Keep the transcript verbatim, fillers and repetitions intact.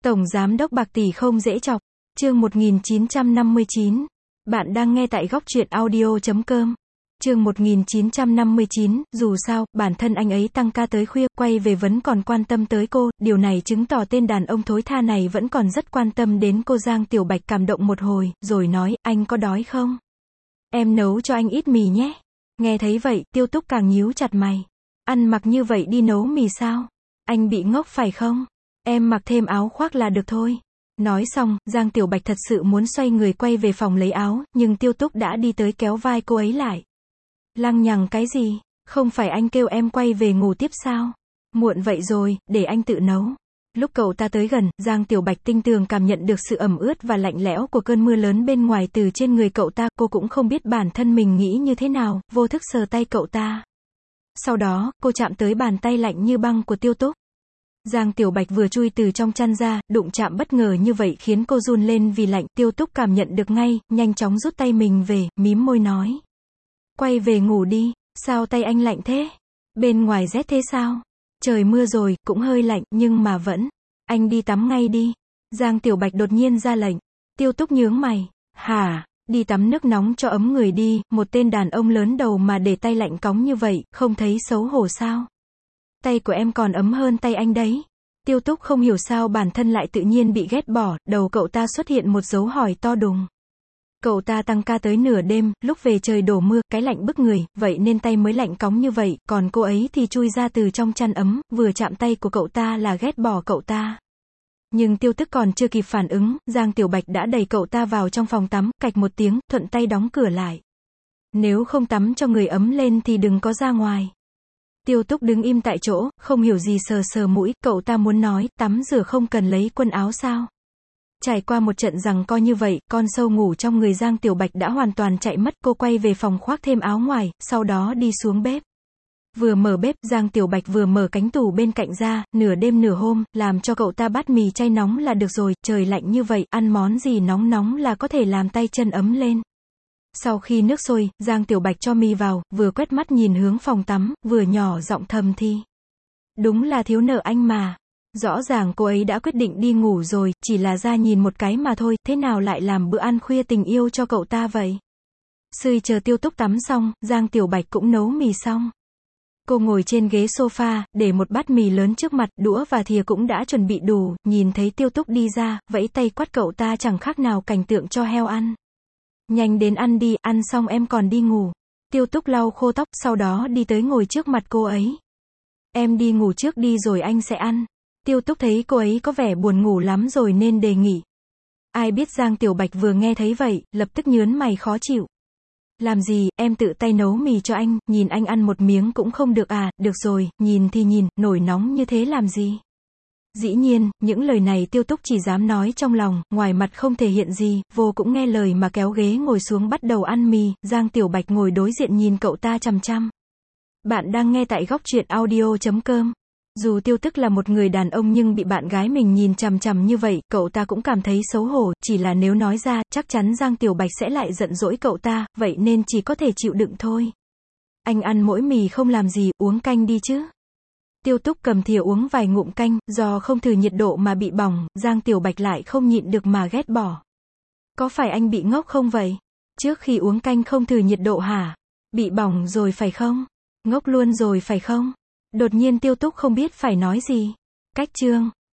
Tổng Giám đốc bạc tỷ không dễ chọc. Chương một nghìn chín trăm năm mươi chín. Bạn đang nghe tại góc truyện audio chấm com. Chương một nghìn chín trăm năm mươi chín, dù sao, bản thân anh ấy tăng ca tới khuya, quay về vẫn còn quan tâm tới cô, điều này chứng tỏ tên đàn ông thối tha này vẫn còn rất quan tâm đến cô. Giang Tiểu Bạch cảm động một hồi, rồi nói, anh có đói không? Em nấu cho anh ít mì nhé. Nghe thấy vậy, Tiêu Túc càng nhíu chặt mày. Ăn mặc như vậy đi nấu mì sao? Anh bị ngốc phải không? Em mặc thêm áo khoác là được thôi. Nói xong, Giang Tiểu Bạch thật sự muốn xoay người quay về phòng lấy áo, nhưng Tiêu Túc đã đi tới kéo vai cô ấy lại. Lăng nhằng cái gì? Không phải anh kêu em quay về ngủ tiếp sao? Muộn vậy rồi, để anh tự nấu. Lúc cậu ta tới gần, Giang Tiểu Bạch tinh tường cảm nhận được sự ẩm ướt và lạnh lẽo của cơn mưa lớn bên ngoài từ trên người cậu ta. Cô cũng không biết bản thân mình nghĩ như thế nào, vô thức sờ tay cậu ta. Sau đó, cô chạm tới bàn tay lạnh như băng của Tiêu Túc. Giang Tiểu Bạch vừa chui từ trong chăn ra, đụng chạm bất ngờ như vậy khiến cô run lên vì lạnh. Tiêu Túc cảm nhận được ngay, nhanh chóng rút tay mình về, mím môi nói. Quay về ngủ đi, sao tay anh lạnh thế? Bên ngoài rét thế sao? Trời mưa rồi, cũng hơi lạnh, nhưng mà vẫn. Anh đi tắm ngay đi. Giang Tiểu Bạch đột nhiên ra lệnh. Tiêu Túc nhướng mày. Hả? Đi tắm nước nóng cho ấm người đi, một tên đàn ông lớn đầu mà để tay lạnh cóng như vậy, không thấy xấu hổ sao? Tay của em còn ấm hơn tay anh đấy. Tiêu Túc không hiểu sao bản thân lại tự nhiên bị ghét bỏ, đầu cậu ta xuất hiện một dấu hỏi to đùng. Cậu ta tăng ca tới nửa đêm, lúc về trời đổ mưa, cái lạnh bức người, vậy nên tay mới lạnh cóng như vậy, còn cô ấy thì chui ra từ trong chăn ấm, vừa chạm tay của cậu ta là ghét bỏ cậu ta. Nhưng Tiêu Túc còn chưa kịp phản ứng, Giang Tiểu Bạch đã đẩy cậu ta vào trong phòng tắm, cạch một tiếng, thuận tay đóng cửa lại. Nếu không tắm cho người ấm lên thì đừng có ra ngoài. Tiêu Túc đứng im tại chỗ, không hiểu gì sờ sờ mũi, cậu ta muốn nói, tắm rửa không cần lấy quần áo sao? Trải qua một trận giằng co như vậy, con sâu ngủ trong người Giang Tiểu Bạch đã hoàn toàn chạy mất. Cô quay về phòng khoác thêm áo ngoài, sau đó đi xuống bếp. Vừa mở bếp, Giang Tiểu Bạch vừa mở cánh tủ bên cạnh ra, nửa đêm nửa hôm, làm cho cậu ta bát mì chay nóng là được rồi, trời lạnh như vậy, ăn món gì nóng nóng là có thể làm tay chân ấm lên. Sau khi nước sôi, Giang Tiểu Bạch cho mì vào, vừa quét mắt nhìn hướng phòng tắm, vừa nhỏ giọng thầm thì. Đúng là thiếu nợ anh mà. Rõ ràng cô ấy đã quyết định đi ngủ rồi, chỉ là ra nhìn một cái mà thôi, thế nào lại làm bữa ăn khuya tình yêu cho cậu ta vậy? Sưởi chờ Tiêu Túc tắm xong, Giang Tiểu Bạch cũng nấu mì xong. Cô ngồi trên ghế sofa, để một bát mì lớn trước mặt, đũa và thìa cũng đã chuẩn bị đủ, nhìn thấy Tiêu Túc đi ra, vẫy tay quát cậu ta chẳng khác nào cảnh tượng cho heo ăn. Nhanh đến ăn đi, ăn xong em còn đi ngủ. Tiêu Túc lau khô tóc, sau đó đi tới ngồi trước mặt cô ấy. Em đi ngủ trước đi rồi anh sẽ ăn. Tiêu Túc thấy cô ấy có vẻ buồn ngủ lắm rồi nên đề nghị. Ai biết Giang Tiểu Bạch vừa nghe thấy vậy, lập tức nhớn mày khó chịu. Làm gì, em tự tay nấu mì cho anh, nhìn anh ăn một miếng cũng không được à, được rồi, nhìn thì nhìn, nổi nóng như thế làm gì? Dĩ nhiên, những lời này Tiêu Túc chỉ dám nói trong lòng, ngoài mặt không thể hiện gì, vô cũng nghe lời mà kéo ghế ngồi xuống bắt đầu ăn mì. Giang Tiểu Bạch ngồi đối diện nhìn cậu ta chằm chằm. Bạn đang nghe tại góc truyện audio chấm com. Dù Tiêu Túc là một người đàn ông nhưng bị bạn gái mình nhìn chằm chằm như vậy, cậu ta cũng cảm thấy xấu hổ, chỉ là nếu nói ra, chắc chắn Giang Tiểu Bạch sẽ lại giận dỗi cậu ta, vậy nên chỉ có thể chịu đựng thôi. Anh ăn mỗi mì không làm gì, uống canh đi chứ. Tiêu Túc cầm thìa uống vài ngụm canh, do không thử nhiệt độ mà bị bỏng, Giang Tiểu Bạch lại không nhịn được mà ghét bỏ. Có phải anh bị ngốc không vậy? Trước khi uống canh không thử nhiệt độ hả? Bị bỏng rồi phải không? Ngốc luôn rồi phải không? Đột nhiên Tiêu Túc không biết phải nói gì. Cách chương.